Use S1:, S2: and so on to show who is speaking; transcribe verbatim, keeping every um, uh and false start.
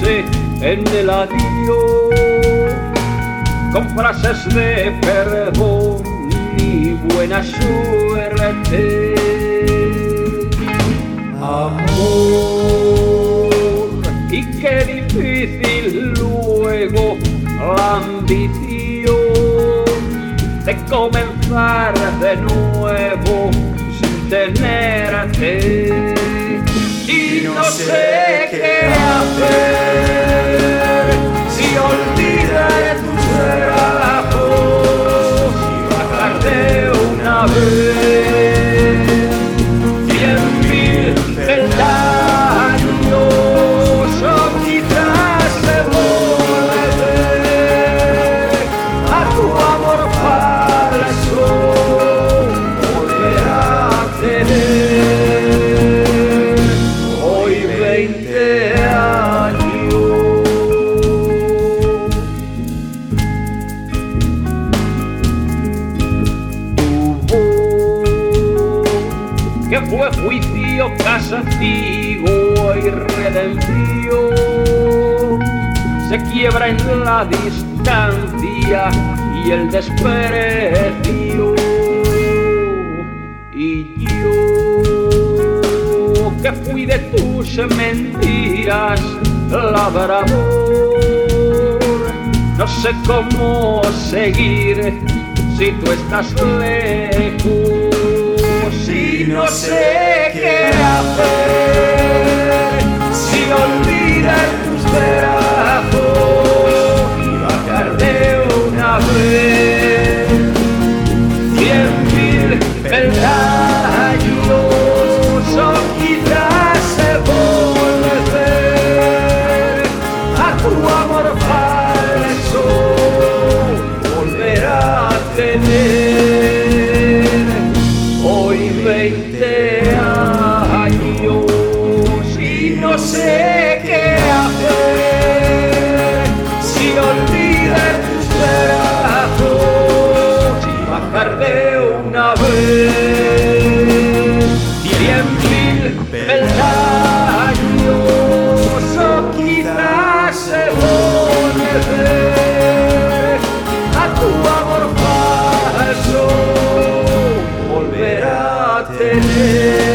S1: despedirse en el adiós, con frases de perdón y buena suerte. Amor, y qué difícil luego la ambición de comenzar de nuevo sin tenerte. Y no sé qué hacer si olvidar tus brazos y bajarte una vez cien mil peldaños, o quizás devolver a tu amor falso, volver a tener hoy veinte años. Tu voz, que fue juicio, castigo y redención, se quiebra en la distancia y el desprecio. Y yo, que fui de tus mentiras labrador, no sé cómo seguir si tú estás lejos. Y no sé qué hacer si olvidar tus brazos y bajar de una vez cien mil peldaños, o quizás volver a tu amor falso, volver a tener hoy veinte años. Y no sé qué hacer si olvidar tus brazos y bajar de una vez cien mil peldaños, o quizás volver a tu amor falso, volver a tener